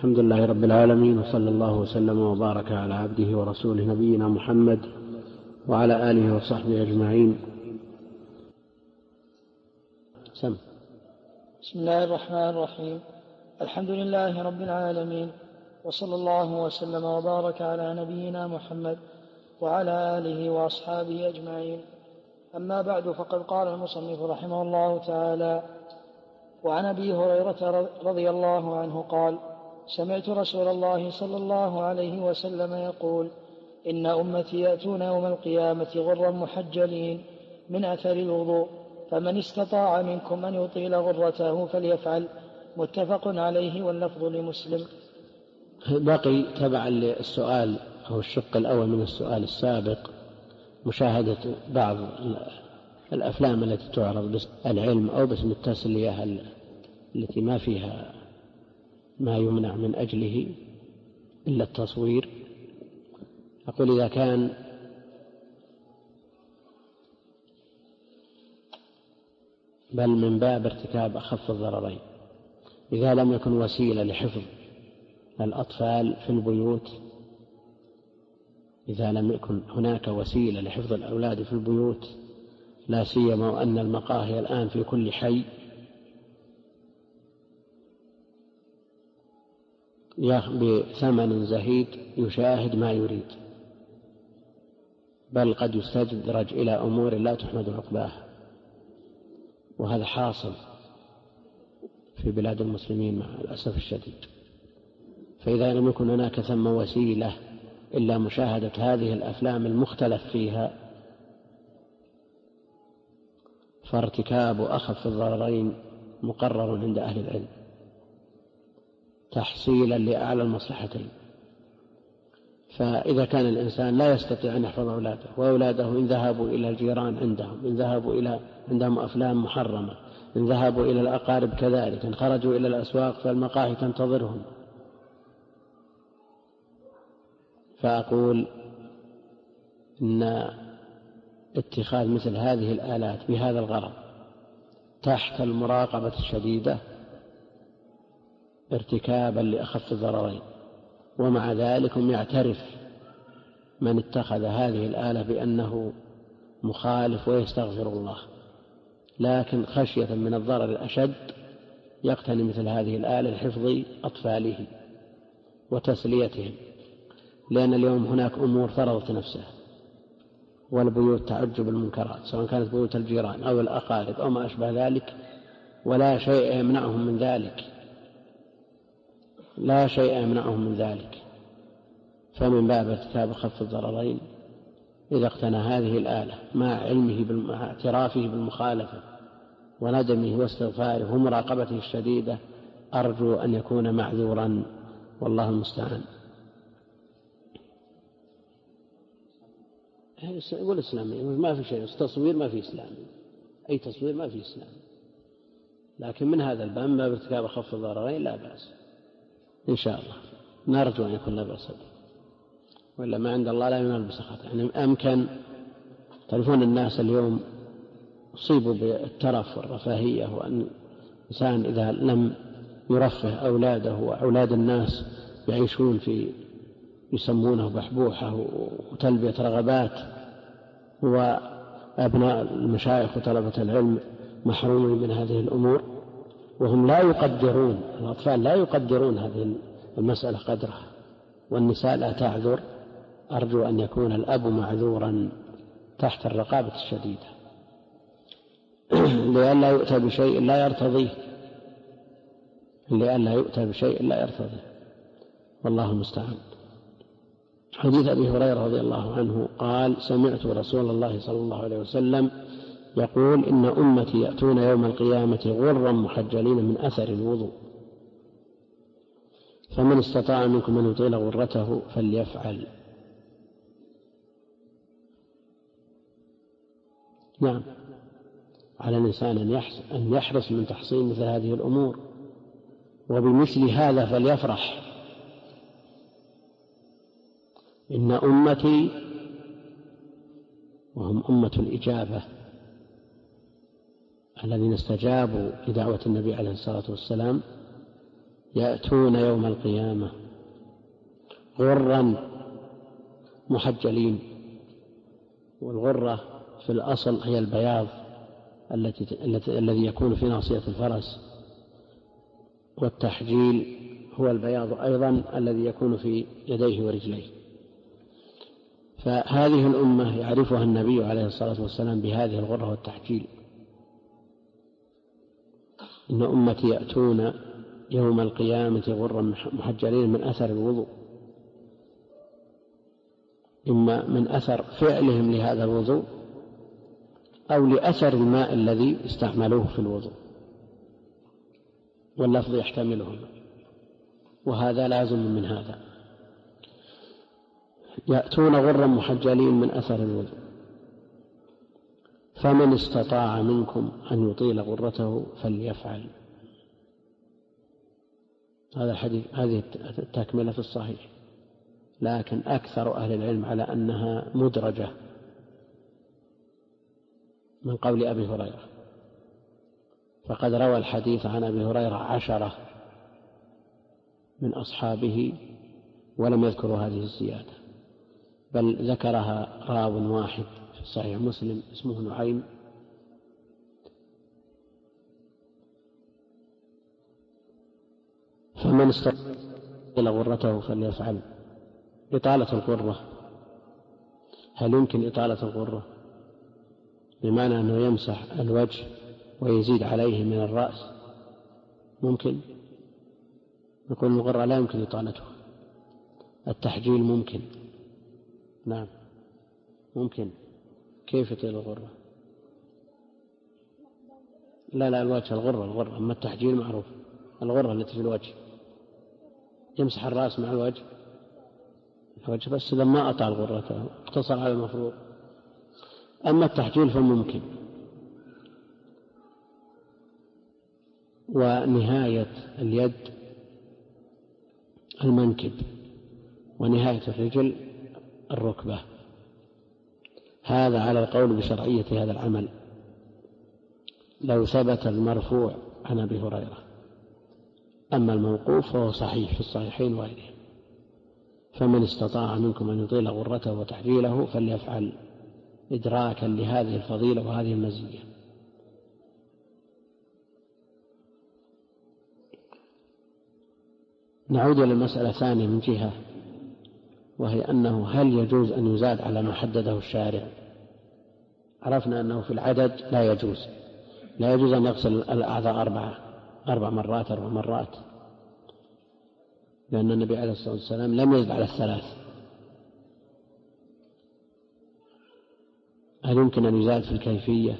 الحمد لله رب العالمين، وصلى الله وسلم وبارك على عبده ورسوله نبينا محمد وعلى آله وصحبه أجمعين. بسم الله الرحمن الرحيم. الحمد لله رب العالمين، وصلى الله وسلم وبارك على نبينا محمد وعلى آله وأصحابه أجمعين. أما بعد، فقد قال المصنف رحمه الله تعالى: وعن أبي هريرة رضي الله عنه قال: سمعت رسول الله صلى الله عليه وسلم يقول: إن أمتي يأتون يوم القيامة غرا محجلين من أثر الوضوء، فمن استطاع منكم أن يطيل غرته فليفعل. متفق عليه، واللفظ لمسلم. بقي تبعا للسؤال أو الشق الأول من السؤال السابق مشاهدة بعض الأفلام التي تعرض باسم العلم أو باسم التسلية التي ما فيها ما يمنع من أجله إلا التصوير. أقول إذا كان بل من باب ارتكاب أخف الضررين، إذا لم يكن وسيلة لحفظ الأطفال في البيوت، إذا لم يكن هناك وسيلة لحفظ الأولاد في البيوت، لا سيما وأن المقاهي الآن في كل حي، بثمن زهيد يشاهد ما يريد، بل قد يستدرج إلى أمور لا تحمد عقباها، وهذا حاصل في بلاد المسلمين مع الأسف الشديد. فإذا لم يكن هناك ثم وسيلة إلا مشاهدة هذه الأفلام المختلف فيها، فارتكاب أخف الضررين مقرر عند أهل العلم تحصيلا لأعلى المصلحتين. فإذا كان الإنسان لا يستطيع أن يحفظ أولاده، وأولاده إن ذهبوا إلى الجيران عندهم، إن ذهبوا إلى عندهم أفلام محرمة، إن ذهبوا إلى الأقارب كذلك، إن خرجوا إلى الأسواق فالمقاهي تنتظرهم، فأقول إن اتخاذ مثل هذه الآلات بهذا الغرض تحت المراقبة الشديدة ارتكابا لأخف الضررين. ومع ذلك يعترف من اتخذ هذه الآلة بأنه مخالف ويستغفر الله، لكن خشية من الضرر الأشد يقتني مثل هذه الآلة لحفظ أطفاله وتسليتهم، لأن اليوم هناك أمور فرضت نفسها، والبيوت تعج بالمنكرات، سواء كانت بيوت الجيران أو الأقارب أو ما أشبه ذلك، ولا شيء يمنعهم من ذلك، لا شيء يمنعهم من ذلك. فمن باب ارتكاب أخف الضررين إذا اقتنى هذه الآلة مع علمه مع اعترافه بالمخالفة وندمه واستغفاره ومراقبته الشديدة، أرجو أن يكون معذورا، والله المستعان. يقول إسلامي ما في شيء، تصوير ما في إسلامي، أي تصوير ما في إسلامي، لكن من هذا الباب ما بارتكاب أخف الضررين لا بأس إن شاء الله، نرجو أن يكون لا بأس به، ولا ما عند الله لا ينال بسخطه. يعني أمكن تعرفون الناس اليوم أصيبوا بالترف والرفاهية، وأن الإنسان إذا لم يرفه أولاده وأولاد الناس يعيشون في يسمونه بحبوحة وتلبية رغبات، وأبناء المشايخ وطلبة العلم محرومين من هذه الأمور، وهم لا يقدرون، الأطفال لا يقدرون هذه المسألة قدرها، والنساء لا تعذر. أرجو أن يكون الأب معذورا تحت الرقابة الشديدة لئلا يؤتى بشيء لا يرتضيه، لئلا يؤتى بشيء لا يرتضيه، والله المستعان. حديث أبي هريرة رضي الله عنه قال: سمعت رسول الله صلى الله عليه وسلم يقول: إن أمتي يأتون يوم القيامة غرا محجلين من أثر الوضوء، فمن استطاع منكم أن يطيل غرته فليفعل. نعم، على الإنسان أن يحرص من تحصيل مثل هذه الأمور، وبمثل هذا فليفرح. إن أمتي، وهم أمة الإجابة الذين استجابوا لدعوة النبي عليه الصلاة والسلام، يأتون يوم القيامة غرا محجلين، والغرة في الأصل هي البياض الذي يكون في ناصية الفرس، والتحجيل هو البياض أيضا الذي يكون في يديه ورجليه. فهذه الأمة يعرفها النبي عليه الصلاة والسلام بهذه الغرة والتحجيل. إن أمتي يأتون يوم القيامة غرا محجلين من أثر الوضوء، إما من أثر فعلهم لهذا الوضوء أو لأثر الماء الذي استعملوه في الوضوء، واللفظ يحتملهما، وهذا لازم من هذا. يأتون غرا محجلين من أثر الوضوء، فمن استطاع منكم أن يطيل غرته فليفعل. هذا الحديث، هذه التكملة في الصحيح، لكن أكثر أهل العلم على أنها مدرجة من قول أبي هريرة، فقد روى الحديث عن أبي هريرة 10 من أصحابه ولم يذكروا هذه الزيادة، بل ذكرها راو واحد في صحيح مسلم اسمه نعيم، فمن استطاع غرته فليفعل. إطالة الغرة، هل يمكن إطالة الغرة بمعنى أنه يمسح الوجه ويزيد عليه من الرأس؟ ممكن. نقول الغرة لا يمكن إطالته. التحجيل ممكن، نعم ممكن. كيف يطيل الغرة؟ لا الوجه، الغرة، أما التحجيل معروف، الغرة التي في الوجه يمسح الرأس مع الوجه بس لما أطال غرته اقتصر على المفروض. أما التحجيل فممكن. ونهاية اليد المنكب، ونهاية الرجل الركبة، هذا على القول بشرعية هذا العمل لو ثبت المرفوع عن أبي هريرة. أما الموقوف فهو صحيح في الصحيحين وغيرهم. فمن استطاع منكم أن يطيل غرته وتحجيله فليفعل، إدراكا لهذه الفضيلة وهذه المزية. نعود إلى المسألة الثانية من جهة، وهي أنه هل يجوز أن يزاد على ما حدده الشارع؟ عرفنا أنه في العدد لا يجوز أن يغسل الأعضاء 4 مرات، لأن النبي عليه الصلاة والسلام لم يزد على 3. هل يمكن أن يزاد في الكيفية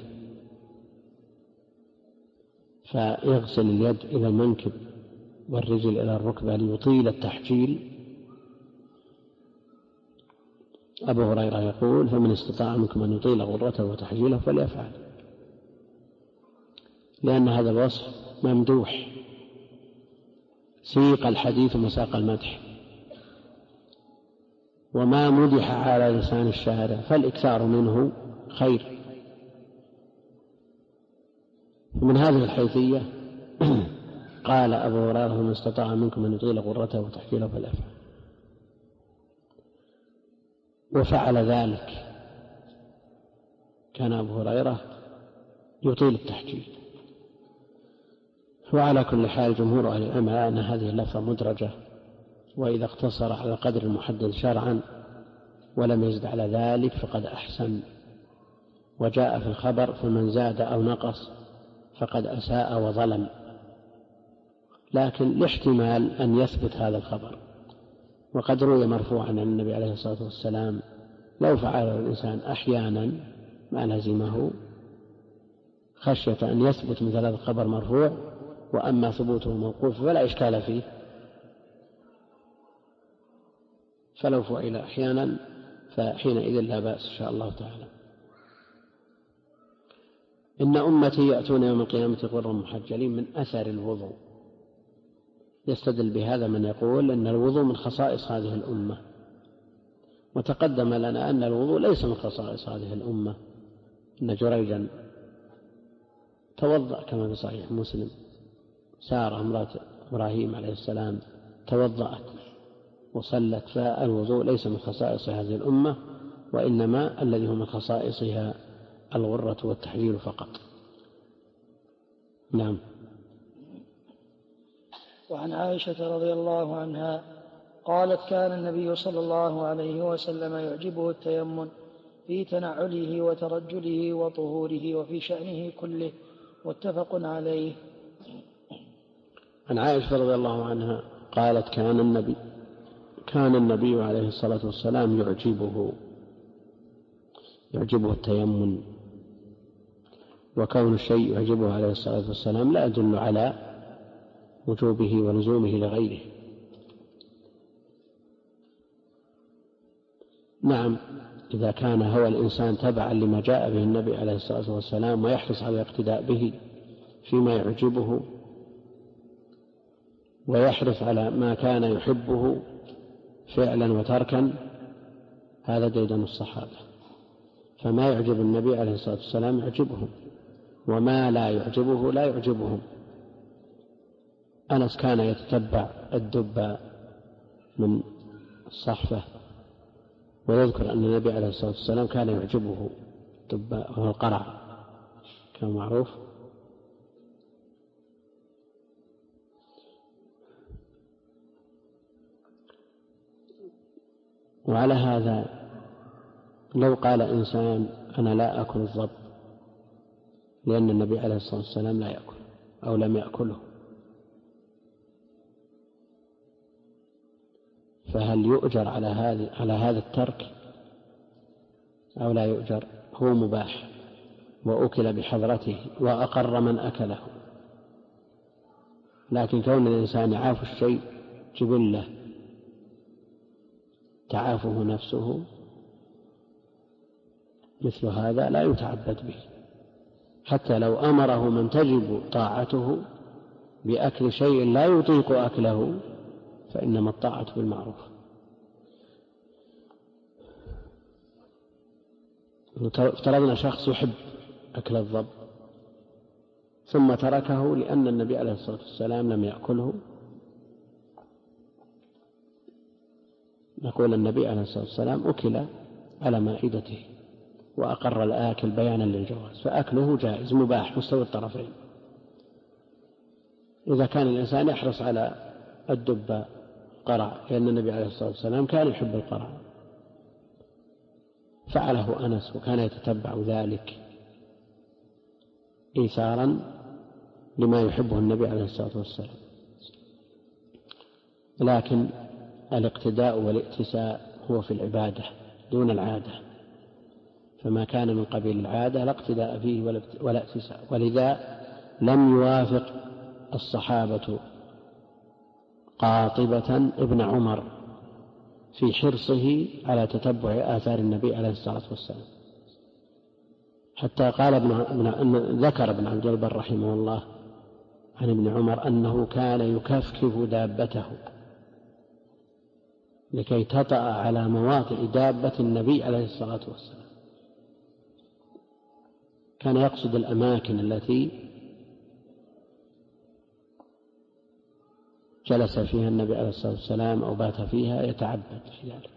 فيغسل اليد إلى المنكب والرجل إلى الركبة ليطيل التحجيل؟ أبو هريرة يقول: فمن استطاع منكم أن يطيل غرته وتحجيله فليفعل، لأن هذا الوصف ممدوح، سيق الحديث مساق المدح، وما مدح على لسان الشارع فالإكثار منه خير. ومن هذه الحيثية قال أبو هريرة: فمن استطاع منكم أن يطيل غرته وتحجيله فليفعل، وفعل ذلك. كان أبو هريرة يطيل التحجيل. وعلى كل حال جمهور أهل العلم على أن هذه اللفظة مدرجة، وإذا اقتصر على القدر المحدد شرعا ولم يزد على ذلك فقد أحسن. وجاء في الخبر: فمن زاد أو نقص فقد أساء وظلم. لكن لاحتمال أن يثبت هذا الخبر، وقد روي مرفوعا عن النبي عليه الصلاة والسلام: لو فعله الإنسان أحيانا ما لزمه، خشية أن يثبت مثل هذا الخبر مرفوع. وأما ثبوته موقوف فلا إشكال فيه، فلو فعل أحيانا فحينئذ لا بأس إن شاء الله تعالى. إن أمتي يأتون يوم القيامة غرا محجلين من أثر الوضوء. يستدل بهذا من يقول أن الوضوء من خصائص هذه الأمة، وتقدم لنا أن الوضوء ليس من خصائص هذه الأمة. إن جريجا توضأ كما في صحيح مسلم، سارة امرأة إبراهيم عليه السلام توضأت وصلت، فالوضوء ليس من خصائص هذه الأمة، وإنما الذي هو من خصائصها الغرة والتحجيل فقط. نعم. وعن عائشة رضي الله عنها قالت كان النبي صلى الله عليه وسلم يعجبه التيمم في تنعله وترجله وطهوره وفي شأنه كله، متفق عليه. عن عائشة رضي الله عنها قالت كان النبي عليه الصلاة والسلام يعجبه التيمم، وكون الشيء يعجبه عليه الصلاة والسلام لا يدل على وجوبه ولزومه لغيره. نعم، إذا كان هو الإنسان تبعا لما جاء به النبي عليه الصلاة والسلام ويحرص على الاقتداء به فيما يعجبه، ويحرص على ما كان يحبه فعلا وتركا، هذا ديدن الصحابة. فما يعجب النبي عليه الصلاة والسلام يعجبهم، وما لا يعجبه لا يعجبهم. أنس كان يتتبع الدب من الصحفة، ويذكر أن النبي عليه الصلاة والسلام كان يعجبه الدب وهو القرع، كان معروف. وعلى هذا لو قال إنسان أنا لا أكل الضب لأن النبي عليه الصلاة والسلام لا يأكل أو لم يأكله، فهل يؤجر على هذا الترك أو لا يؤجر؟ هو مباح وأكل بحضرته وأقر من أكله، لكن كون الإنسان يعاف الشيء جبله تعافه نفسه، مثل هذا لا يتعبد به، حتى لو أمره من تجب طاعته بأكل شيء لا يطيق أكله فإنما الطاعة بالمعروف. افترضنا شخص يحب أكل الضب ثم تركه لأن النبي عليه الصلاة والسلام لم يأكله، نقول النبي عليه الصلاة والسلام أكل على مائدته وأقر الآكل بيانا للجواز، فأكله جائز مباح مستوي الطرفين. إذا كان الإنسان يحرص على الدب قرع لأن النبي عليه الصلاة والسلام كان يحب القرع، فعله أنس وكان يتتبع ذلك إيثارا لما يحبه النبي عليه الصلاة والسلام. لكن الاقتداء والائتساء هو في العبادة دون العادة، فما كان من قبيل العادة لا اقتداء فيه ولا ائتساء، ولذا لم يوافق الصحابة قاطبة ابن عمر في حرصه على تتبع آثار النبي عليه الصلاة والسلام، حتى قال ذكر ابن عبد البر رحمه الله عن ابن عمر أنه كان يكفكف دابته لكي تطأ على مواطئ دابة النبي عليه الصلاة والسلام، كان يقصد الأماكن التي جلس فيها النبي عليه الصلاة والسلام أو بات فيها يتعبد في ذلك،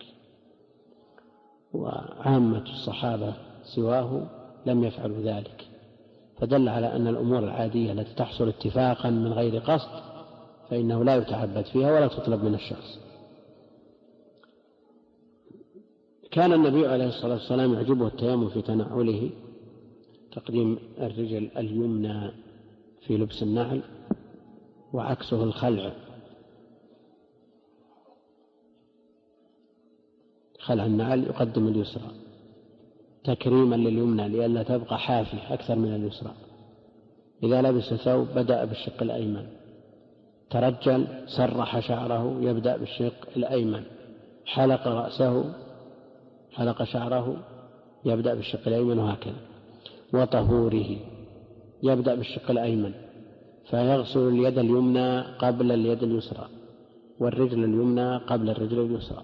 وعامة الصحابة سواه لم يفعلوا ذلك، فدل على أن الأمور العادية التي تحصل اتفاقا من غير قصد فإنه لا يتعبد فيها ولا تطلب من الشخص. كان النبي عليه الصلاة والسلام يعجبه التيمم في تنعله، تقديم الرجل اليمنى في لبس النعل وعكسه الخلع، خلع النعل يقدم اليسرى تكريما لليمنى لئلا تبقى حافية أكثر من اليسرى. إذا لبس ثوب بدأ بالشق الأيمن، ترجل سرح شعره يبدأ بالشق الأيمن، حلق رأسه حلق شعره يبدأ بالشق الأيمن، وهكذا. وطهوره يبدأ بالشق الأيمن فيغسل اليد اليمنى قبل اليد اليسرى والرجل اليمنى قبل الرجل اليسرى.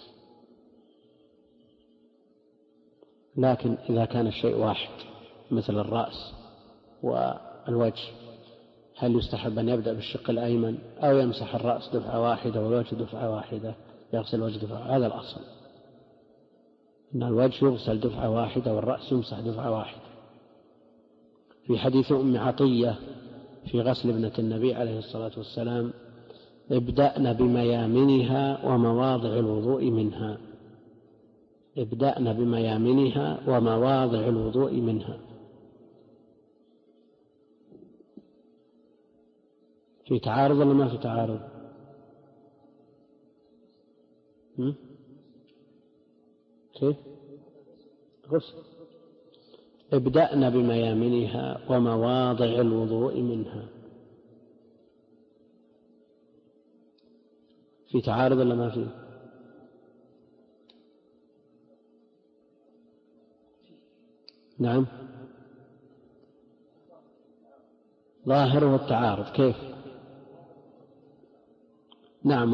لكن إذا كان الشيء واحد مثل الرأس والوجه هل يستحب أن يبدأ بالشق الأيمن أو يمسح الرأس دفعة واحدة والوجه دفعة واحدة، يغسل الوجه دفعة؟ هذا الأصل، أن الوجه يغسل دفعة واحدة والرأس يمسح دفعة واحدة. في حديث أم عطية في غسل ابنة النبي عليه الصلاة والسلام: ابدأن بميامنها ومواضع الوضوء منها. ابدأن بميامنها ومواضع الوضوء منها. في تعارض ولا ما في تعارض؟ كيف؟ غسل. ابدأن بميامنها ومواضع الوضوء منها. في تعارض ولا ما في؟ نعم، ظاهره التعارض. كيف؟ نعم،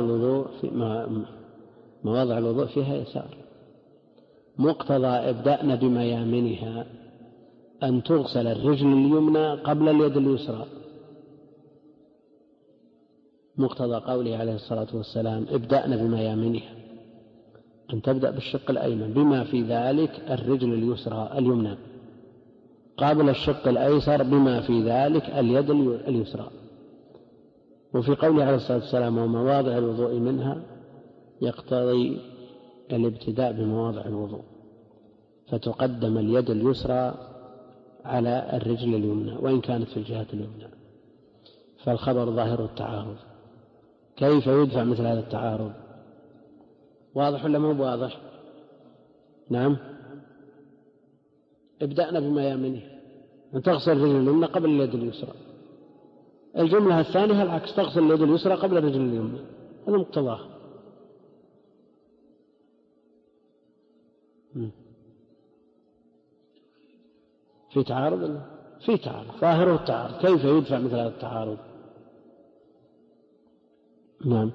مواضع الوضوء فيها يسار. مقتضى ابدأن بميامنها أن تغسل الرجل اليمنى قبل اليد اليسرى. مقتضى قوله عليه الصلاة والسلام: ابدأن بميامنها، أن تبدأ بالشق الأيمن بما في ذلك الرجل اليمنى قبل الشق الأيسر بما في ذلك اليد اليسرى. وفي قوله عليه الصلاة والسلام: ومواضع الوضوء منها، يقتضي الابتداء بمواضع الوضوء، فتقدم اليد اليسرى على الرجل اليمنى وإن كانت في الجهة اليمنى. فالخبر ظاهر التعارض. كيف يدفع مثل هذا التعارض؟ واضح ولا مو واضح؟ نعم، ابدأنا بميامنه، أن تغسل الرجل اليمنى قبل اليد اليسرى. الجملة الثانية العكس، تغسل اليد اليسرى قبل الرجل اليمنى. هذا مقتضاه. في تعارض ولا؟ في تعارض، ظاهره التعارض. كيف يدفع مثل هذا التعارض؟ نعم،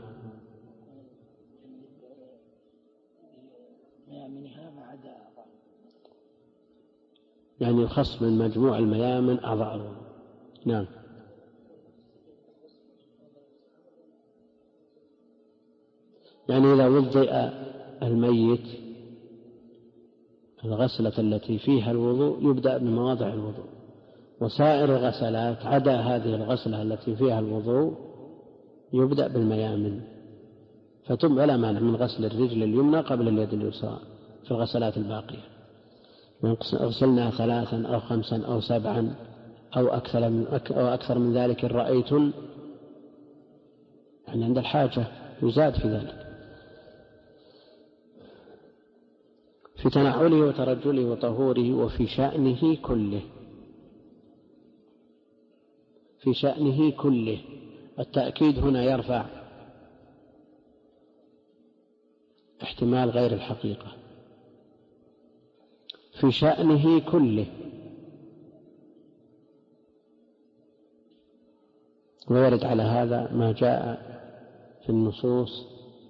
يعني الخص من مجموع الميامن أعضاء الوضوء. نعم، يعني إذا وضئ الميت الغسلة التي فيها الوضوء يبدأ بمواضع الوضوء، وسائر الغسلات عدا هذه الغسلة التي فيها الوضوء يبدأ بالميامن. ولا مانع من غسل الرجل اليمنى قبل اليد اليسرى في الغسلات الباقية، غسلنا 3 أو 5 أو 7 أو أكثر من ذلك إن رأيتم، يعني عند الحاجة يزاد في ذلك. في تنعله وترجله وطهوره وفي شأنه كله. في شأنه كله، التأكيد هنا يرفع احتمال غير الحقيقة. في شأنه كله، ويرد على هذا ما جاء في النصوص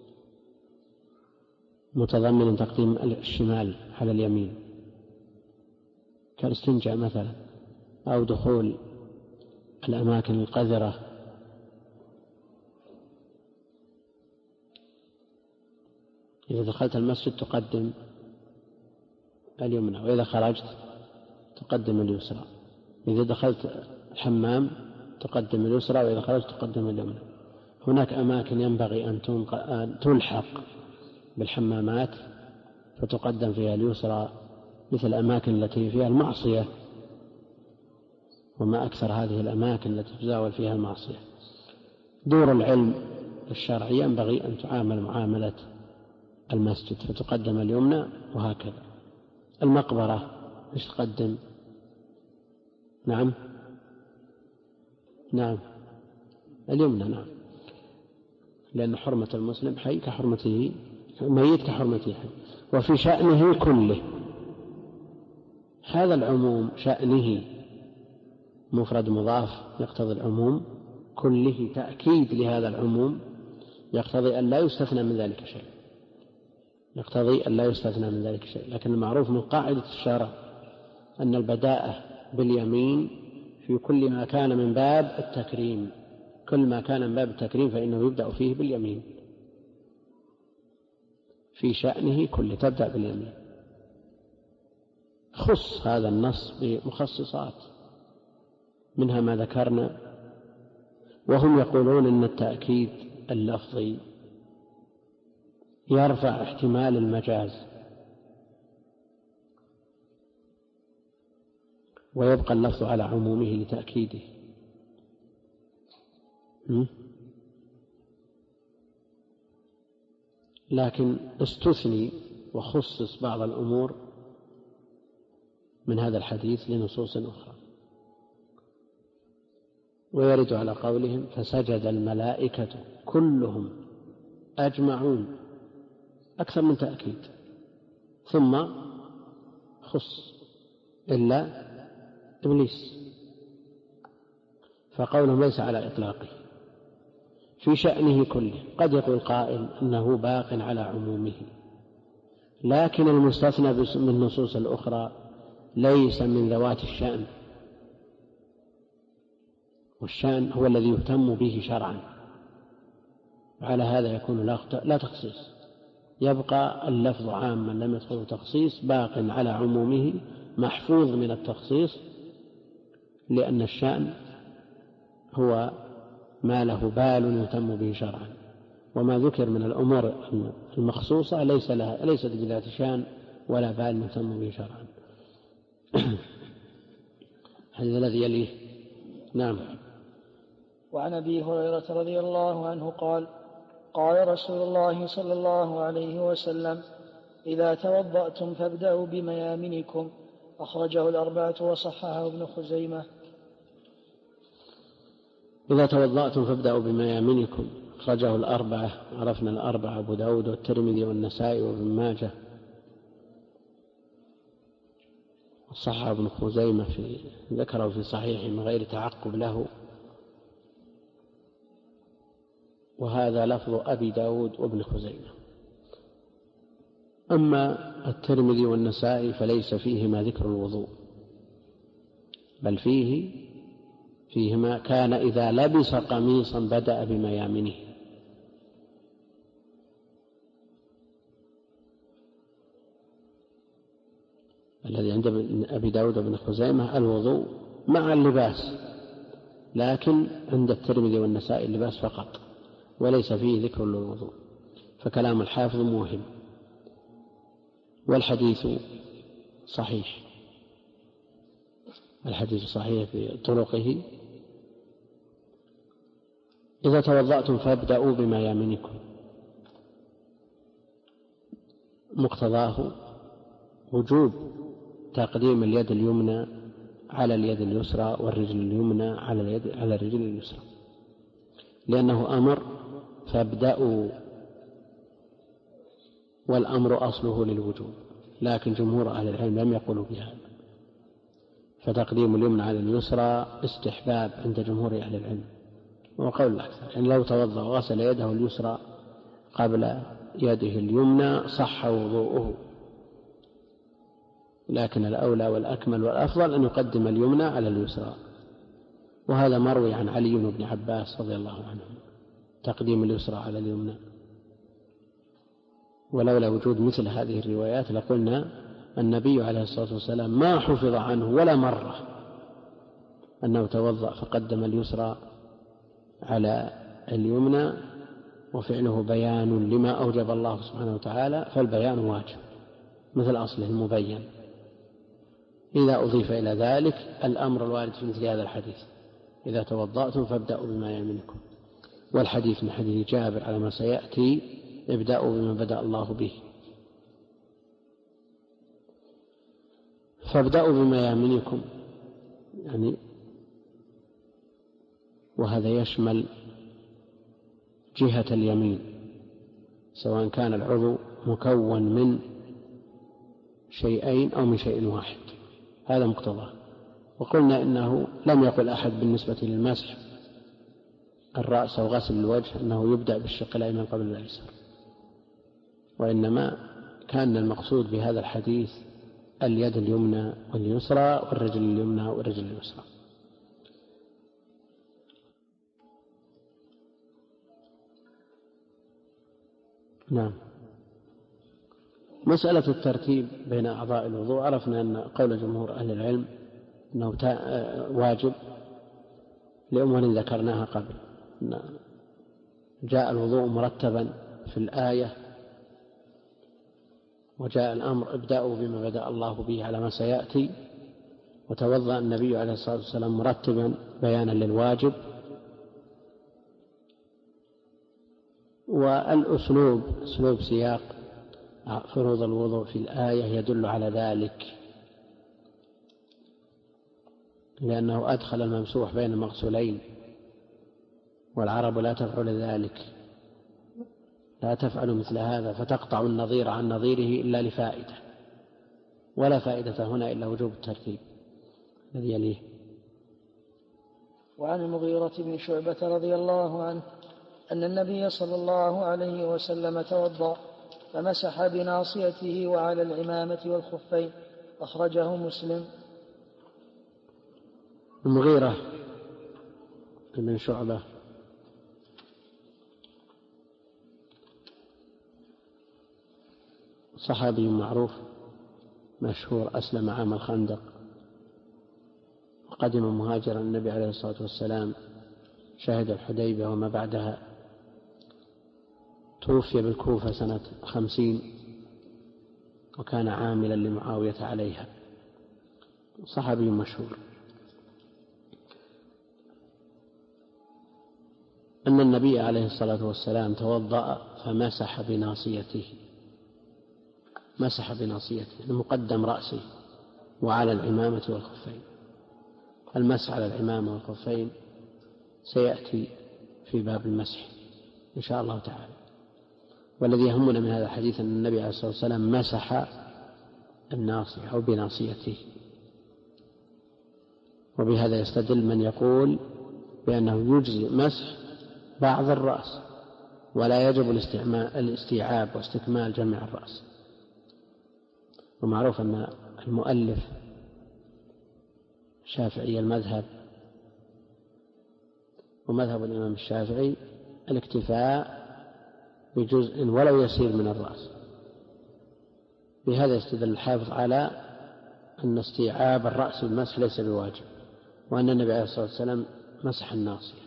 متضمن تقديم الشمال على اليمين كالاستنجاء مثلا، أو دخول الأماكن القذرة. إذا دخلت المسجد تقدم اليمنى، وإذا خرجت تقدم اليسرى. إذا دخلت الحمام تقدم اليسرى، وإذا خرجت تقدم اليمنى. هناك أماكن ينبغي أن تلحق بالحمامات فتقدم فيها اليسرى، مثل الأماكن التي فيها المعصية، وما أكثر هذه الأماكن التي تزاول فيها المعصية. دور العلم الشرعي ينبغي أن تعامل معاملة المسجد، فتقدم اليمنى، وهكذا. المقبرة إيش تقدم؟ نعم اليمنى، نعم، لأن حرمة المسلم حي كحرمته، ميت كحرمته حي. وفي شأنه كله، هذا العموم شأنه مفرد مضاف يقتضي العموم، كله تأكيد لهذا العموم يقتضي أن لا يستثنى من ذلك شيء. لكن المعروف من قاعدة الشرع أن البداءة باليمين في كل ما كان من باب التكريم، كل ما كان من باب التكريم فإنه يبدأ فيه باليمين، في شأنه كله تبدأ باليمين. خص هذا النص بمخصصات منها ما ذكرنا، وهم يقولون إن التأكيد اللفظي يرفع احتمال المجاز ويبقى اللفظ على عمومه لتأكيده. لكن استثني وخصص بعض الأمور من هذا الحديث لنصوص أخرى. ويرد على قولهم فسجد الملائكة كلهم أجمعون، أكثر من تأكيد، ثم خص إلا إبليس، فقولهم ليس على إطلاقه في شأنه كله. قد يقول قائل أنه باق على عمومه، لكن المستثنى من النصوص الأخرى ليس من ذوات الشأن، والشأن هو الذي يهتم به شرعا، وعلى هذا يكون لا تخصيص، يبقى اللفظ عاما لم يدخله تخصيص باق على عمومه محفوظ من التخصيص، لأن الشأن هو ما له بال يهتم به شرعا، وما ذكر من الأمور المخصوصة ليست بذات شأن ولا بال يهتم به شرعا. هذا الذي يليه. نعم. وعن أبي هريرة رضي الله عنه قال قال رسول الله صلى الله عليه وسلم إذا توضأتم فابدأوا بميامنكم، أخرجه الأربعة وصححه ابن خزيمة. إذا توضأتم فابدأوا بميامنكم، أخرجه الأربعة، عرفنا الأربعة أبو داود والترمذي والنسائي وابن ماجه، صححه ابن خزيمة ذكره في صحيحه من غير تعقب له، وهذا لفظ أبي داود وابن خزيمة. أما الترمذي والنسائي فليس فيهما ذكر الوضوء، بل فيهما كان إذا لبس قميصا بدأ بميامنه. الذي عند أبي داود وابن خزيمة الوضوء مع اللباس، لكن عند الترمذي والنسائي اللباس فقط، وليس فيه ذكر للوضوء، فكلام الحافظ موهم. والحديث صحيح، الحديث صحيح في طرقه. إذا توضأتم فابدأوا بميامنكم، مقتضاه وجوب تقديم اليد اليمنى على اليد اليسرى والرجل اليمنى على الرجل اليسرى، لأنه أمر فابدأوا، والأمر أصله للوجوب، لكن جمهور أهل العلم لم يقولوا بهذا، فتقديم اليمنى على اليسرى استحباب عند جمهور أهل العلم، وقول الأكثر يعني لو توضأ وغسل يده اليسرى قبل يده اليمنى صح وضوءه، لكن الأولى والأكمل والأفضل أن يقدم اليمنى على اليسرى، وهذا مروي عن علي بن عباس رضي الله عنه تقديم اليسرى على اليمنى. ولولا وجود مثل هذه الروايات لقلنا النبي عليه الصلاة والسلام ما حفظ عنه ولا مرة أنه توضأ فقدم اليسرى على اليمنى، وفعله بيان لما أوجب الله سبحانه وتعالى، فالبيان واجب مثل أصله المبين. إذا أضيف إلى ذلك الأمر الوارد في مثل هذا الحديث إذا توضأتم فابدأوا بما يمنكم، والحديث من حديث جابر على ما سيأتي ابدأوا بما بدأ الله به، فابدأوا بما يمنكم يعني، وهذا يشمل جهة اليمين سواء كان العضو مكون من شيئين أو من شيء واحد، هذا مقتضاه. وقلنا إنه لم يقل أحد بالنسبة للمسح الرأس أو غسل الوجه أنه يبدأ بالشق الأيمن قبل الأيسر، وإنما كان المقصود بهذا الحديث اليد اليمنى واليسرى والرجل اليمنى والرجل اليسرى. نعم. مسألة الترتيب بين أعضاء الوضوء عرفنا أن قول جمهور أهل العلم أنه واجب لأمور ذكرناها قبل. جاء الوضوء مرتبا في الآية، وجاء الأمر ابدأوا بما بدأ الله به على ما سيأتي، وتوضأ النبي عليه الصلاة والسلام مرتبا بيانا للواجب. والأسلوب أسلوب سياق فروض الوضوء في الآية يدل على ذلك، لأنه أدخل الممسوح بين المغسولين، والعرب لا تفعل ذلك، لا تفعل مثل هذا، فتقطع النظير عن نظيره إلا لفائدة، ولا فائدة هنا إلا وجوب الترتيب الذي يليه. وعن المغيرة بن شعبة رضي الله عنه أن النبي صلى الله عليه وسلم توضأ فمسح بناصيته وعلى العمامة والخفين، أخرجه مسلم. المغيرة بن شعبة صحابي معروف مشهور، أسلم عام الخندق، وقدم مهاجرا النبي عليه الصلاة والسلام، شهد الحديبية وما بعدها، توفي بالكوفة سنة 50، وكان عاملا لمعاوية عليها، صحابي مشهور. أن النبي عليه الصلاة والسلام توضأ فمسح بناصيته، مسح بناصيته مقدم رأسه وعلى العمامة والخفين. المسح على العمامة والخفين سيأتي في باب المسح إن شاء الله تعالى. والذي يهمنا من هذا الحديث أن النبي عليه الصلاة والسلام مسح الناصية أو بناصيته، وبهذا يستدل من يقول بأنه يجزي مسح بعض الرأس ولا يجب الاستيعاب واستكمال جميع الرأس. ومعروف أن المؤلف شافعي المذهب، ومذهب الإمام الشافعي الاكتفاء بجزء ولو يسير من الرأس. بهذا يستدل الحافظ على أن استيعاب الرأس بالمسح ليس بواجب، وأن النبي عليه الصلاة والسلام مسح الناصية.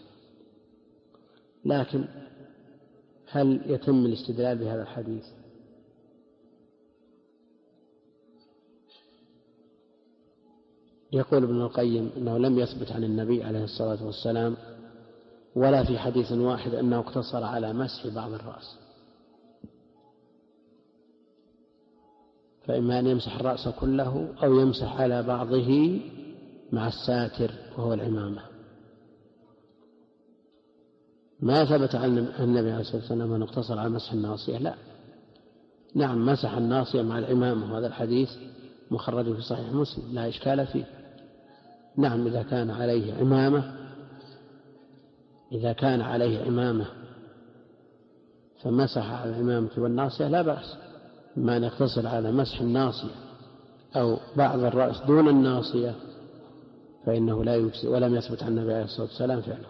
لكن هل يتم الاستدلال بهذا الحديث؟ يقول ابن القيم أنه لم يثبت عن النبي عليه الصلاة والسلام ولا في حديث واحد أنه اقتصر على مسح بعض الرأس، فإما أن يمسح الرأس كله أو يمسح على بعضه مع الساتر وهو العمامة. ما ثبت عن النبي عليه الصلاة والسلام أنه اقتصر على مسح الناصية، لا، نعم مسح الناصية مع العمامة، وهذا الحديث مخرج في صحيح مسلم لا إشكال فيه. نعم إذا كان عليه عمامة فمسح على العمامة والناصية لا بأس، ما نقتصر على مسح الناصية أو بعض الرأس دون الناصية فإنه لا يجزي، ولم يثبت عن النبي عليه الصلاة والسلام فعله.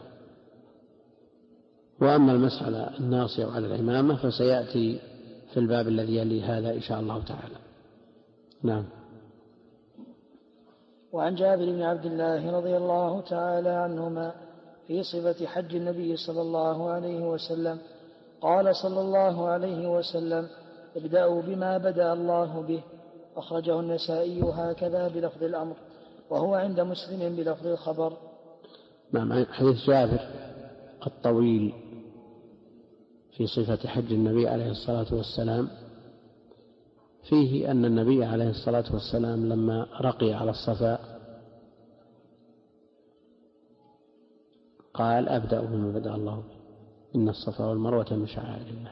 وأما المسح على الناصية وعلى العمامة فسيأتي في الباب الذي يلي هذا إن شاء الله تعالى. نعم. وعن جابر بن عبد الله رضي الله تعالى عنهما في صفة حج النبي صلى الله عليه وسلم قال صلى الله عليه وسلم: ابدأوا بما بدأ الله به، أخرجه النسائي هكذا بلفظ الأمر، وهو عند مسلم بلفظ الخبر. نعم. حديث جابر الطويل في صفة حج النبي عليه الصلاة والسلام فيه أن النبي عليه الصلاة والسلام لما رقي على الصفا قال: أبدأ بما بدأ الله به، إن الصفا والمروة من شعائر الله.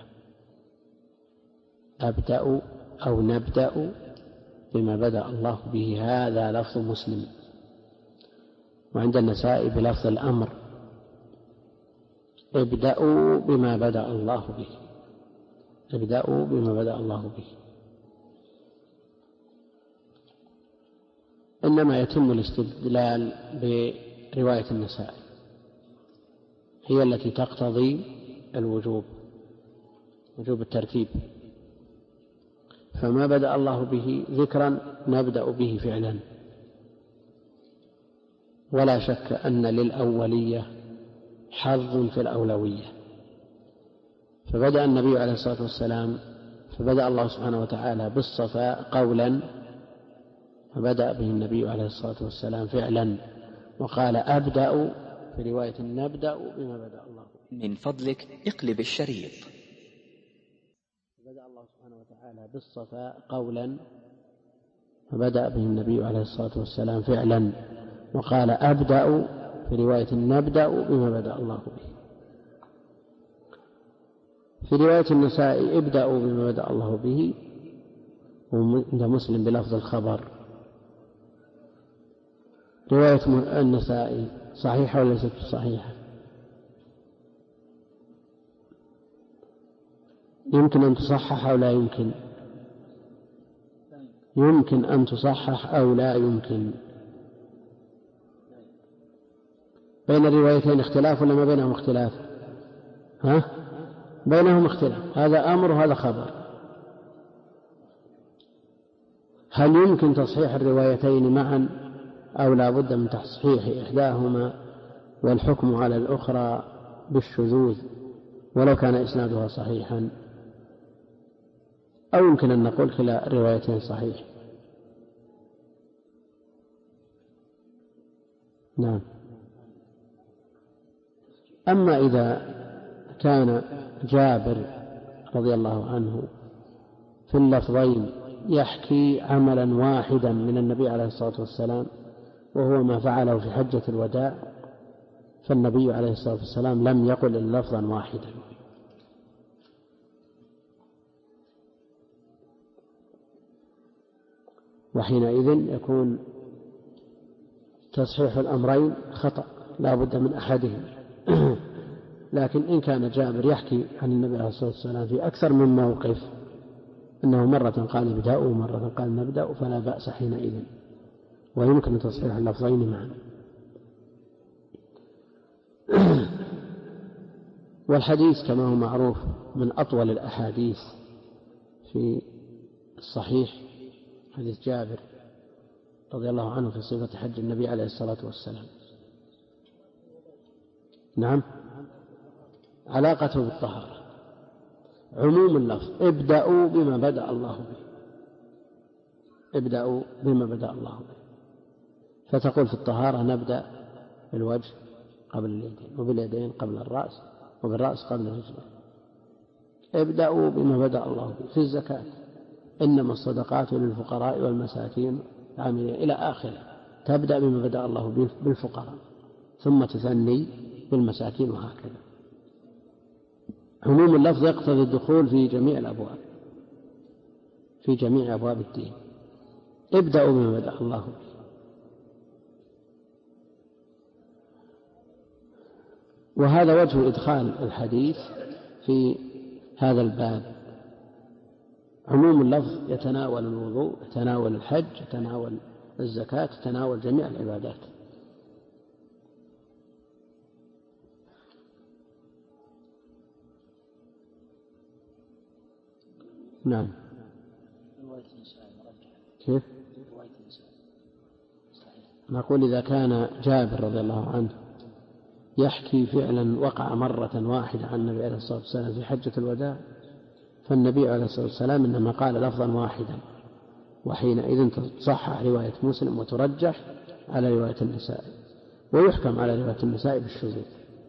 أبدأ أو نبدأ بما بدأ الله به، هذا لفظ مسلم. وعند النسائي بلفظ الأمر: ابدأوا بما بدأ الله به، ابدأوا بما بدأ الله به. إنما يتم الاستدلال برواية النسائي، هي التي تقتضي الوجوب، وجوب الترتيب. فما بدأ الله به ذكرا نبدأ به فعلا. ولا شك أن للأولية حظ في الأولوية. فبدأ النبي عليه الصلاة والسلام فبدأ الله سبحانه وتعالى بالصفاء قولا، فبدأ به النبي عليه الصلاة والسلام فعلا، وقال أبدأ في رواية نبدأ بما بدأ الله. من فضلك اقلب الشريط. بدأ الله سبحانه وتعالى بالصفاء قولا، فبدأ به النبي عليه الصلاة والسلام فعلا، وقال أبدأ في رواية نبدأ بما بدأ الله به. في رواية النسائي ابدأوا بما بدأ الله به، وعند مسلم بلفظ الخبر. رواية النسائي صحيحة ولا ليست صحيحة؟ يمكن أن تصحح أو لا يمكن؟ يمكن أن تصحح أو لا يمكن. بين الروايتين اختلاف ولا ما بينهم اختلاف؟ بينهم اختلاف، هذا أمر وهذا خبر. هل يمكن تصحيح الروايتين معا أو لا بد من تصحيح إحداهما والحكم على الأخرى بالشذوذ ولو كان إسنادها صحيحا؟ أو يمكن أن نقول كلا الروايتين صحيح؟ نعم. أما إذا كان جابر رضي الله عنه في اللفظين يحكي عملا واحدا من النبي عليه الصلاة والسلام وهو ما فعله في حجة الوداع، فالنبي عليه الصلاة والسلام لم يقل إلا لفظا واحدا. وحينئذ يكون تصحيح الأمرين خطأ لا بد من أحدهم. لكن إن كان جابر يحكي عن النبي عليه الصلاة والسلام في أكثر من موقف أنه مرة قال ابدأوا ومرة قال نبدأ فلا بأس حينئذ، ويمكن تصحيح اللفظين معا. والحديث كما هو معروف من أطول الأحاديث في الصحيح حديث جابر رضي الله عنه في صفة حج النبي عليه الصلاة والسلام. نعم، علاقته بالطهارة. عموم اللفظ ابدأوا بما بدأ الله به، ابدأوا بما بدأ الله به. فتقول في الطهارة نبدأ بالوجه قبل اليدين، وباليدين قبل الرأس، وبالرأس قبل الرجلين. ابدأوا بما بدأ الله به. في الزكاة إنما الصدقات للفقراء والمساكين العاملين إلى آخره، تبدأ بما بدأ الله به بالفقراء ثم تثني بالمساكين وهكذا. عموم اللفظ يقتضي الدخول في جميع الأبواب، في جميع أبواب الدين. ابدأوا بما بدأ الله به. وهذا وجه إدخال الحديث في هذا الباب. عموم اللفظ يتناول الوضوء، يتناول الحج، يتناول الزكاة، يتناول جميع العبادات. نعم. كيف؟ نقول إذا كان جابر رضي الله عنه يحكي فعلا وقع مرة واحدة عن النبي عليه الصلاة والسلام في حجة الوداع، فالنبي عليه الصلاة والسلام إنما قال لفظا واحدا، وحينئذ تصحح رواية مسلم وترجح على رواية النساء، ويحكم على رواية النساء بالشذوذ.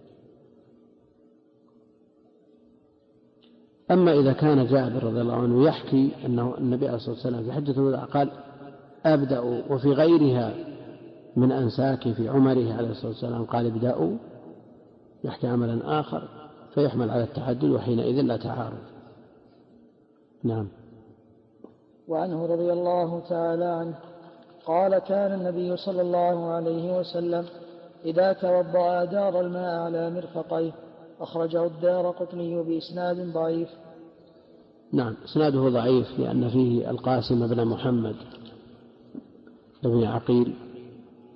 أما إذا كان جابر رضي الله عنه يحكي أنه النبي عليه الصلاة والسلام في حجة الوداع قال أبدأوا، وفي غيرها من أنساك في عمره عليه الصلاة والسلام قال ابدأوا، يحكي عملا آخر فيحمل على التعدد، وحينئذ لا تعارض. نعم. وعنه رضي الله تعالى عنه قال كان النبي صلى الله عليه وسلم إذا توضأ أدار الماء على مرفقيه. أخرجه الدارقطني بإسناد ضعيف. نعم، إسناده ضعيف لأن فيه القاسم بن محمد بن عقيل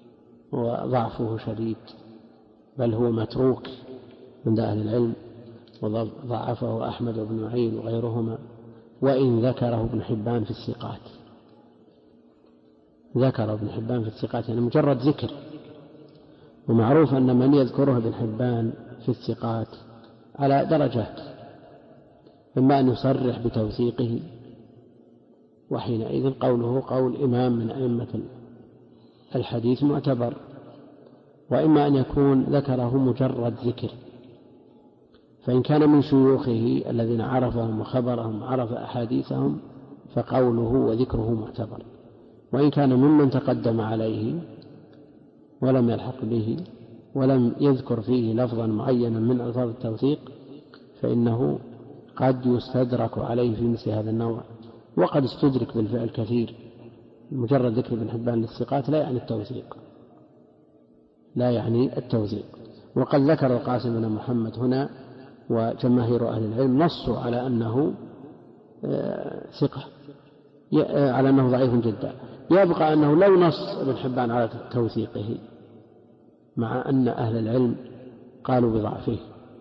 وضعفه شديد، بل هو متروك عند أهل العلم. وضعفه أحمد بن معين وغيرهما، وإن ذكره ابن حبان في الثقات. ذكر ابن حبان في الثقات يعني مجرد ذكر، ومعروف أن من يذكره ابن حبان في الثقات على درجات، إما أن يصرح بتوثيقه، وحينئذ قوله قول إمام من أئمة الحديث معتبر، وإما أن يكون ذكره مجرد ذكر، فإن كان من شيوخه الذين عرفهم وخبرهم وعرف أحاديثهم فقوله وذكره معتبر، وإن كان ممن تقدم عليه ولم يلحق به ولم يذكر فيه لفظا معينا من ألفاظ التوثيق فإنه قد يستدرك عليه في مثل هذا النوع، وقد استدرك بالفعل كثير. مجرد ذكر ابن حبان للثقات لا يعني التوثيق. وقد ذكر القاسم بن محمد هنا وجماهير أهل العلم نصوا على أنه ثقة، على أنه ضعيف جدا. يبقى أنه لو نص ابن حبان على توثيقه مع أن أهل العلم قالوا بضعفه،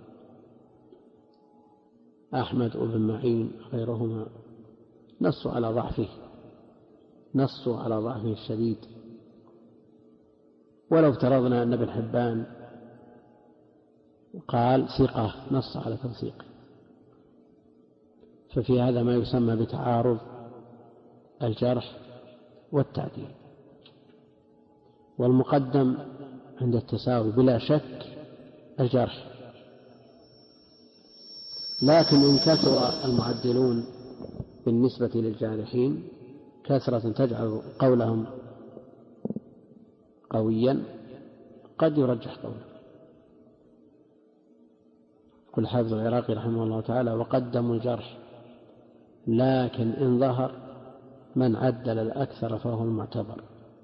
أحمد وابن معين غيرهما نصوا على ضعفه الشديد. ولو افترضنا أن ابن حبان قال ثقة نص على توثيقه، ففي هذا ما يسمى بتعارض الجرح والتعديل. والمقدم عند التساوي بلا شك الجرح، لكن إن كثر المعدلون بالنسبة للجارحين كثرة تجعل قولهم قويا قد يرجح قوله. قل حافظ العراقي رحمه الله تعالى وقدموا الجرح، لكن إن ظهر من عدل الأكثر فهو المعتبر.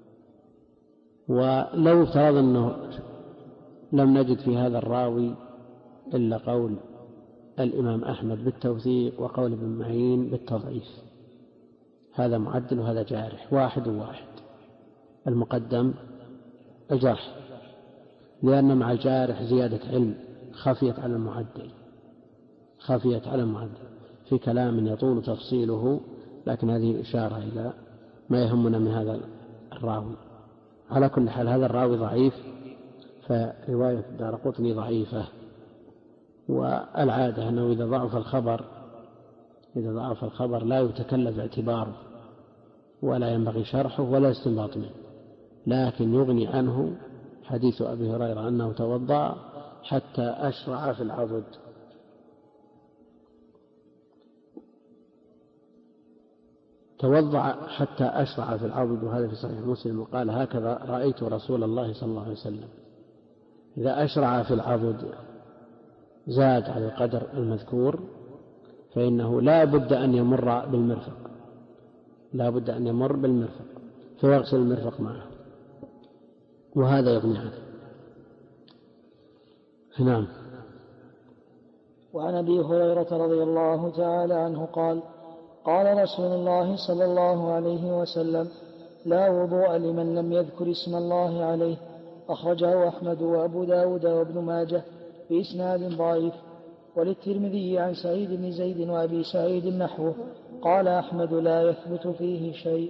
ولو افترض أنه لم نجد في هذا الراوي إلا قول الإمام أحمد بالتوثيق وقول ابن معين بالتضعيف، هذا معدل وهذا جارح، واحد وواحد. المقدم الجرح، لأن مع الجارح زيادة علم خفيت على المعدل في كلام يطول تفصيله، لكن هذه إشارة إلى ما يهمنا من هذا الراوي. على كل حال هذا الراوي ضعيف، فرواية الدارقطني ضعيفة، والعادة أنه إذا ضعف الخبر لا يتكلف اعتباره ولا ينبغي شرحه ولا استنباط منه، لكن يغني عنه حديث أبي هريرة أنه توضأ حتى أشرع في العضد. وهذا في صحيح مسلم، وقال هكذا رأيت رسول الله صلى الله عليه وسلم. إذا أشرع في العضد زاد على القدر المذكور فإنه لا بد أن يمر بالمرفق فيغسل المرفق معه، وهذا يغني عنه. نعم. وعن أبي هريرة رضي الله تعالى عنه قال رسول الله صلى الله عليه وسلم لا وضوء لمن لم يذكر اسم الله عليه. أخرجه أحمد وأبو داود وابن ماجه بإسناد ضعيف. وللترمذي عن سعيد بن زيد وأبي سعيد نحوه. قال أحمد لا يثبت فيه شيء.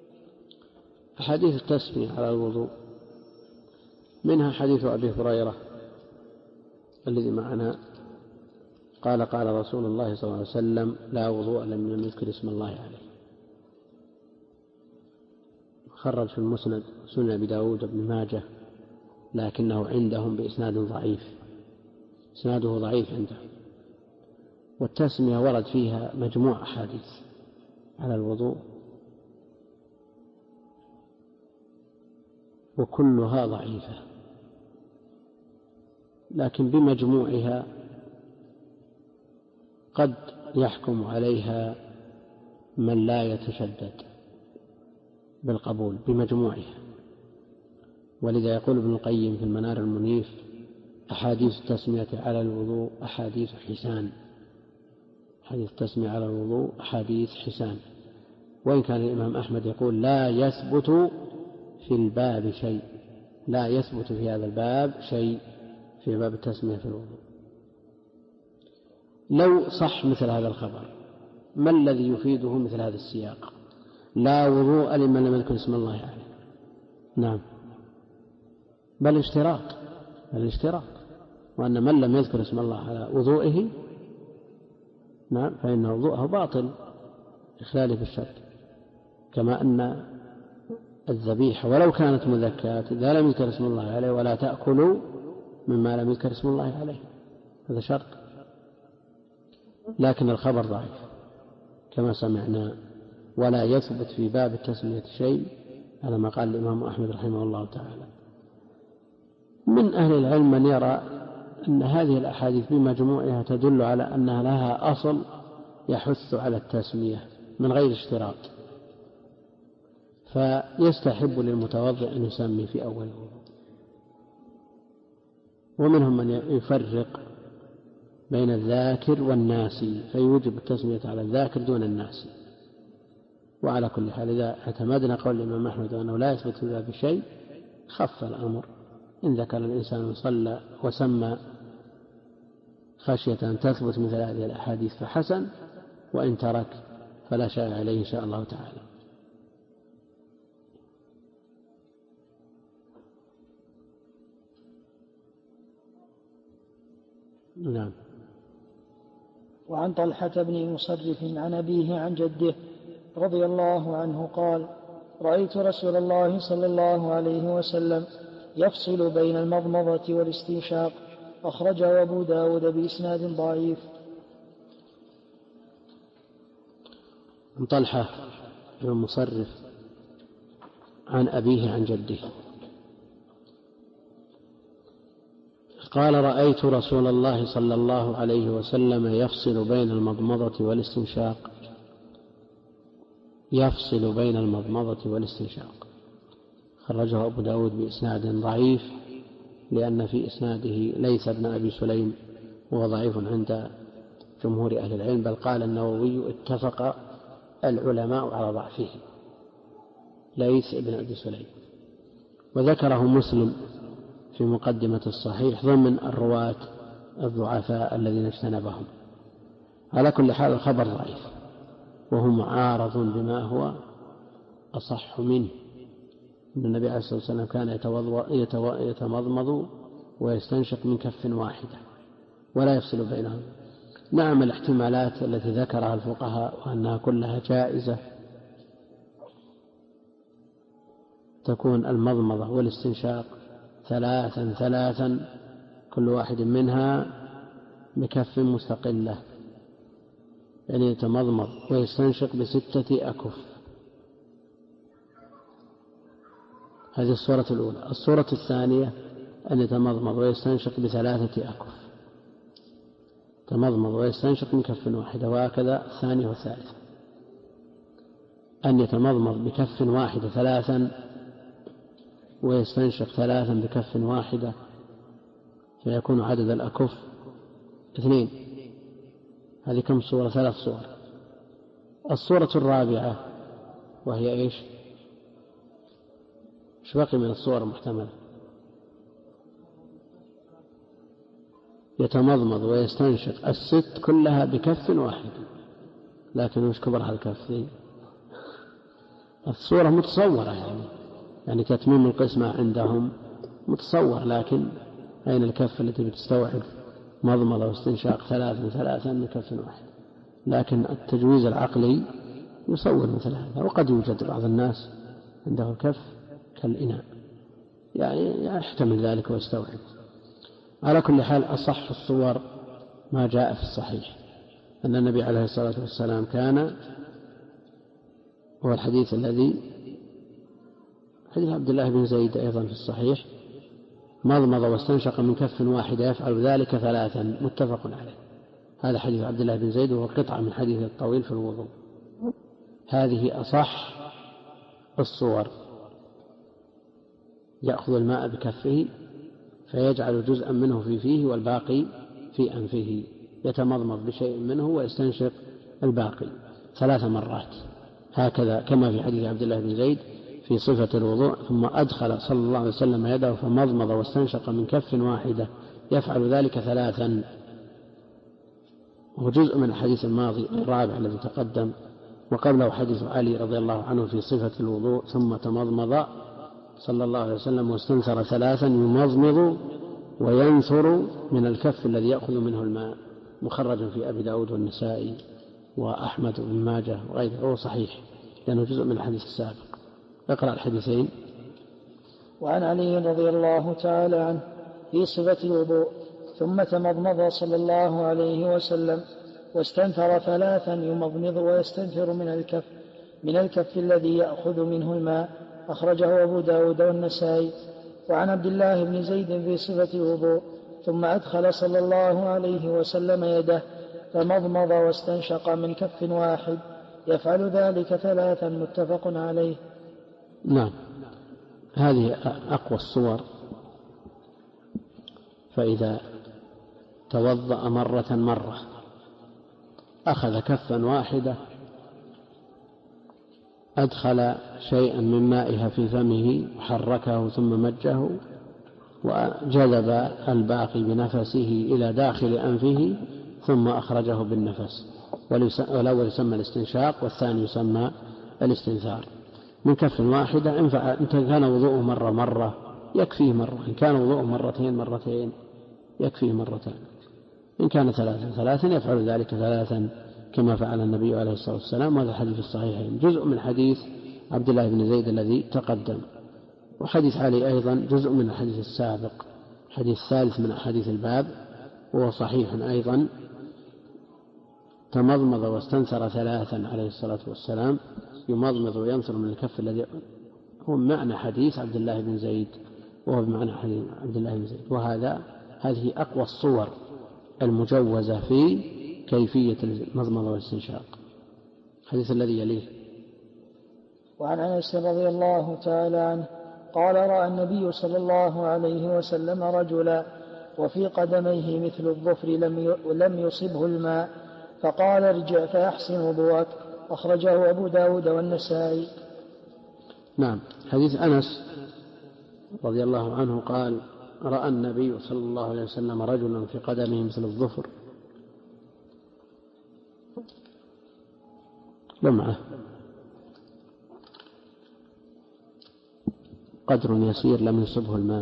حديث التسمية على الوضوء منها حديث أبي هريرة الذي معنا قال رسول الله صلى الله عليه وسلم لا وضوء لمن يذكر اسم الله عليه. خرج في المسند سنن أبي داود بن ماجه، لكنه عندهم بإسناد ضعيف، إسناده ضعيف عندهم. والتسمية ورد فيها مجموع أحاديث على الوضوء وكلها ضعيفة، لكن بمجموعها قد يحكم عليها من لا يتشدد بالقبول بمجموعها. ولذا يقول ابن القيم في المنار المنيف أحاديث التسمية على الوضوء أحاديث حسان. حديث التسمية على الوضوء أحاديث حسان، وإن كان الإمام أحمد يقول لا يثبت في الباب شيء، لا يثبت في هذا الباب شيء في باب التسمية في الوضوء. لو صح مثل هذا الخبر ما الذي يفيده مثل هذا السياق؟ لا وضوء لمن لم يذكر اسم الله عليه. نعم، بل اشتراط، وأن من لم يذكر اسم الله على وضوئه نعم فإن وضوءه باطل إخلاله بالشرط، كما أن الذبيحة ولو كانت مذكاة إذا لم يذكر اسم الله عليه ولا تأكلوا مما لم يذكر اسم الله عليه، هذا شرط. لكن الخبر ضعيف كما سمعنا، ولا يثبت في باب التسمية شيء على ما قال الإمام أحمد رحمه الله تعالى. من أهل العلم من يرى أن هذه الأحاديث بمجموعها تدل على أنها لها أصل يحث على التسمية من غير اشتراط، فيستحب للمتوضئ أن يسمي في أول الوضوء. ومنهم من يفرق بين الذاكر والناسي فيوجب التسمية على الذاكر دون الناسي. وعلى كل حال إذا اعتمدنا قول الإمام أحمد أنه لا يثبت في ذلك شيء خف الأمر. إن ذكر الإنسان وصلى وسمى خشية أن تثبت مثل هذه الأحاديث فحسن، وإن ترك فلا شيء عليه إن شاء الله تعالى. نعم. وعن طلحة بن مصرف عن أبيه عن جده رضي الله عنه قال: رأيت رسول الله صلى الله عليه وسلم يفصل بين المضمضة والاستنشاق. أخرجه أبو داود بإسناد ضعيف. عن طلحة بن مصرف عن أبيه عن جده قال: رأيت رسول الله صلى الله عليه وسلم يفصل بين المضمضة والاستنشاق. يفصل بين المضمضة والاستنشاق. خرجه أبو داود بإسناد ضعيف، لأن في إسناده ليس بن أبي سليم، وهو ضعيف عند جمهور أهل العلم، بل قال النووي اتفق العلماء على ضعفه ليس بن أبي سليم. وذكره مسلم في مقدمة الصحيح ضمن الرواة الضعفاء الذين اجتنبهم. على كل حال الخبر ضعيف، وهو معارض بما هو أصح منه. أن النبي عليه الصلاة والسلام كان يتمضمض ويستنشق من كف واحدة ولا يفصل بينهم. نعم، الاحتمالات التي ذكرها الفقهاء وأنها كلها جائزة، تكون المضمضة والاستنشاق ثلاثا كل واحد منها بكف مستقلة، يعني يتمضمض ويستنشق ب6 أكف. هذه الصورة الأولى. الصورة الثانية أن يتمضمض ويستنشق ب3 أكف، تمضمض ويستنشق من كف واحدة، وهكذا الثانية والثالثة. أن يتمضمض بكف واحدة 3 ويستنشق 3 بكف واحدة، فيكون عدد الأكف 2. هذه كم صورة؟ 3 صور. الصورة الرابعة وهي إيش بقي من الصور المحتملة؟ يتمضمض ويستنشق 6 كلها بكف واحد، لكن وش كبر هالكف ذي؟ الصورة متصورة، يعني تتميم القسمة عندهم متصور، لكن أين الكف التي بتستوعب مضمضة واستنشاق 3 من كف واحد؟ لكن التجويز العقلي يصور مثل هذا. وقد يوجد بعض الناس عنده الكف كالإناء، يعني يحتمل ذلك ويستوعب. على كل حال أصح الصور ما جاء في الصحيح أن النبي عليه الصلاة والسلام كان، هو الحديث الذي حديث عبد الله بن زيد أيضا في الصحيح، مضمض واستنشق من كف واحد يفعل ذلك 3 متفق عليه. هذا حديث عبد الله بن زيد، وهو قطعة من حديث الطويل في الوضوء. هذه أصح الصور. يأخذ الماء بكفه فيجعل جزءا منه في فيه والباقي في أنفه، يتمضمض بشيء منه ويستنشق الباقي 3 مرات، هكذا كما في حديث عبد الله بن زيد في صفة الوضوء. ثم أدخل صلى الله عليه وسلم يده فمضمض واستنشق من كف واحدة يفعل ذلك 3. هو جزء من الحديث الماضي الرابع الذي تقدم، وقبله حديث علي رضي الله عنه في صفة الوضوء: ثم تمضمض صلى الله عليه وسلم واستنثر 3 يمضمض وينثر من الكف الذي يأخذ منه الماء، مخرج في أبي داود والنسائي وأحمد بن ماجه وغيره، هو صحيح لأنه جزء من الحديث السابق. اقرأ الحديثين. وعن علي رضي الله تعالى عنه في صفة الوضوء: ثم تمضمض صلى الله عليه وسلم واستنثر 3 يمضمض ويستنثر من الكف الذي يأخذ منه الماء، أخرجه أبو داود والنسائي. وعن عبد الله بن زيد في صفة الوضوء: ثم أدخل صلى الله عليه وسلم يده فمضمض واستنشق من كف واحد، يفعل ذلك 3. متفق عليه. نعم، هذه أقوى الصور. فإذا توضأ مرة أخذ كفا واحدة، أدخل شيئا من مائها في فمه وحركه ثم مجه وجذب الباقي بنفسه إلى داخل أنفه ثم أخرجه بالنفس، والأول يسمى الاستنشاق والثاني يسمى الاستنثار، من كف واحدة. إن كان وضوءه مرة يكفيه مرة، إن كان وضوءه مرتين يكفيه مرتين، إن كان 3 يفعل ذلك 3 كما فعل النبي عليه الصلاة والسلام. وهذا الحديث الصحيحين جزء من حديث عبد الله بن زيد الذي تقدم، وحديث علي أيضا جزء من الحديث السابق، حديث 3 من حديث الباب، وهو صحيح أيضا. تمضمض واستنثر 3 عليه الصلاة والسلام، يمضمض وينثر من الكف الذي هو معنى حديث عبد الله بن زيد، وهو بمعنى حديث عبد الله بن زيد. هذه أقوى الصور المجوزة في كيفية المضمضة والاستنشاق. الحديث الذي يليه: وعن أنس رضي الله تعالى عنه قال: رأى النبي صلى الله عليه وسلم رجلا وفي قدميه مثل الظفر لم يصبه الماء، فقال: ارجع فأحسن وضوءك. أخرجه أبو داود والنسائي. نعم، حديث أنس رضي الله عنه قال: رأى النبي صلى الله عليه وسلم رجلا في قدمه مثل الظفر، لمعة قدر يسير لم يصبه الماء،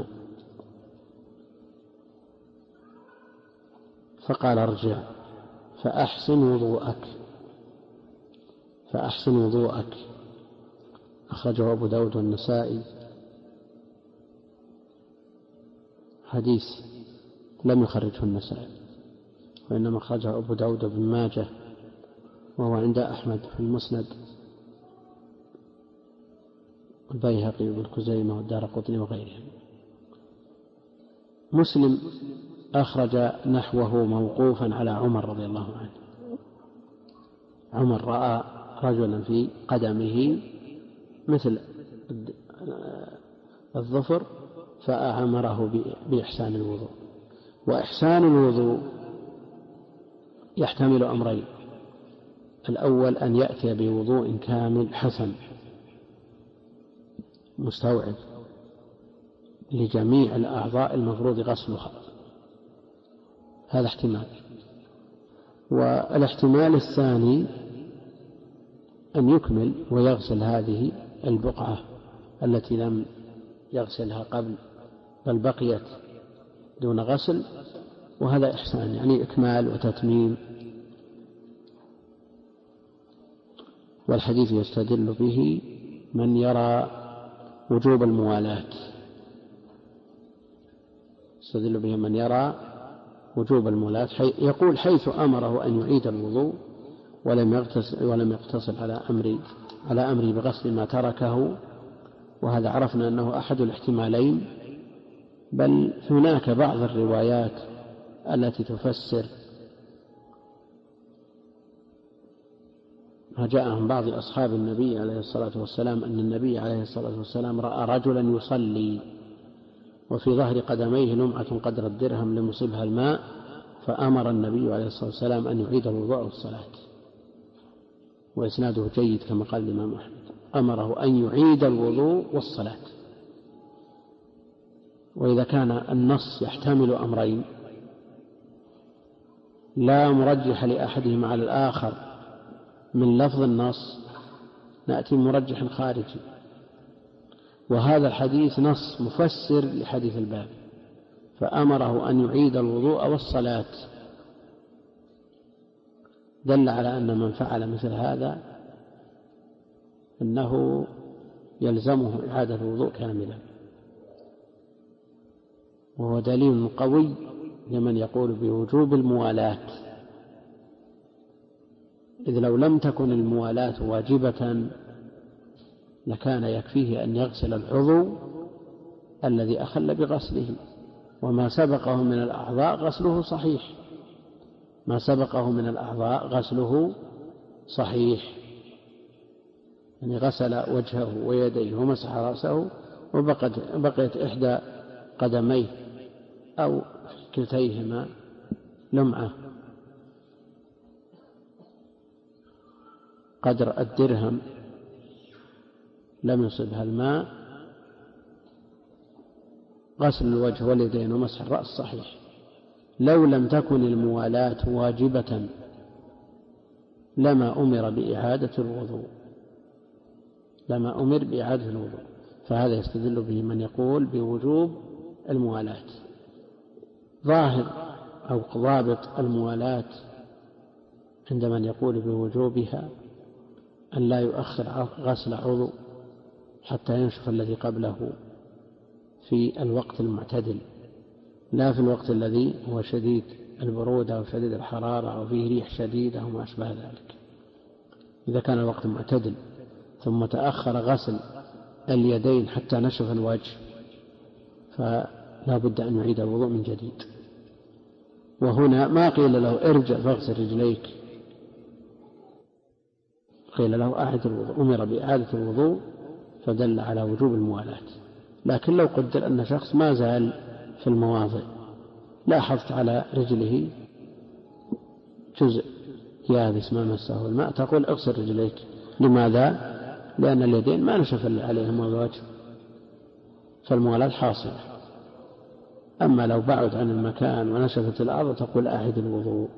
فقال: ارجع فأحسن وضوءك. أخرجه أبو داود والنسائي. حديث لم يخرجه النسائي، وإنما أخرجه أبو داود بن ماجه، وهو عند أحمد في المسند، والبيهقي وابن خزيمة والدارقطني وغيرهم. مسلم أخرج نحوه موقوفا على عمر رضي الله عنه. عمر رأى رجلا في قدمه مثل الظفر فأمره بإحسان الوضوء. وإحسان الوضوء يحتمل أمرين: الأول أن يأتي بوضوء كامل حسن مستوعب لجميع الأعضاء المفروض غسلها، هذا احتمال. والاحتمال الثاني أن يكمل ويغسل هذه البقعة التي لم يغسلها قبل بل بقيت دون غسل، وهذا إحسان، يعني إكمال وتتميم. والحديث يستدل به من يرى وجوب الموالاة، يستدل به من يرى وجوب الموالاة، يقول: حيث أمره أن يعيد الوضوء ولم يقتصر على أمري بغسل ما تركه. وهذا عرفنا أنه أحد الاحتمالين، بل هناك بعض الروايات التي تفسر ما جاء عن بعض أصحاب النبي عليه الصلاة والسلام أن النبي عليه الصلاة والسلام رأى رجلا يصلي وفي ظهر قدميه لمعة قدر الدرهم لم يصبها الماء، فأمر النبي عليه الصلاة والسلام أن يعيد الوضوء والصلاة، وإسناده جيد كما قال الإمام أحمد، أمره أن يعيد الوضوء والصلاة. وإذا كان النص يحتمل أمرين، لا مرجح لأحدهما على الآخر من لفظ النص نأتي مرجح خارجي، وهذا الحديث نص مفسر لحديث الباب، فأمره أن يعيد الوضوء والصلاة، دل على أن من فعل مثل هذا أنه يلزمه إعادة الوضوء كاملا، وهو دليل قوي لمن يقول بوجوب الموالاة، إذ لو لم تكن الموالاة واجبة لكان يكفيه أن يغسل العضو الذي أخل بغسله، وما سبقه من الأعضاء غسله صحيح، ما سبقه من الأعضاء غسله صحيح، يعني غسل وجهه ويديه ومسح رأسه وبقيت إحدى قدميه أو كلتيهما لمعة قدر الدرهم لم يصبها الماء، غسل الوجه واليدين ومسح الرأس صحيح. لو لم تكن الموالاة واجبة لما أمر بإعادة الوضوء، فهذا يستدل به من يقول بوجوب الموالاة. ظاهر أو ضابط الموالاة عند من يقول بوجوبها أن لا يؤخر غسل عضو حتى ينشف الذي قبله في الوقت المعتدل، لا في الوقت الذي هو شديد البرودة أو شديد الحرارة أو فيه ريح شديدة أو ما أشبه ذلك. إذا كان الوقت معتدل ثم تأخر غسل اليدين حتى نشف الوجه فلا بد أن يعيد الوضوء من جديد. وهنا ما قيل له ارجع فاغسل رجليك، قيل له أعد الوضوء، أمر بإعادة الوضوء فدل على وجوب الموالاة. لكن لو قدر أن شخص ما زال في المواضع لاحظت على رجله جزء يابس ما مسه الماء، تقول اغسل رجليك. لماذا؟ لأن اليدين ما نشف عليهم الوجه، فالموالاة حاصلة. أما لو بعد عن المكان ونشفت الأرض تقول أعد الوضوء.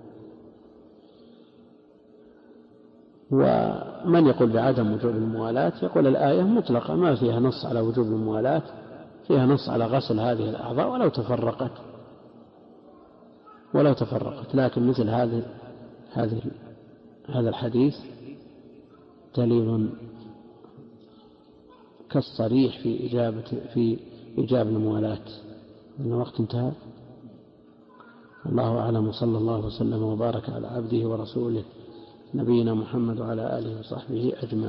ومن يقول بعدم وجوب الموالاة يقول الآية مطلقة ما فيها نص على وجوب الموالاة، فيها نص على غسل هذه الأعضاء ولو تفرقت. لكن مثل هذا الحديث دليل كالصريح في إجابة الموالاة. إن الوقت انتهى. الله أعلم، وصلى الله وسلم وبارك على عبده ورسوله نبينا محمد وعلى آله وصحبه أجمعين.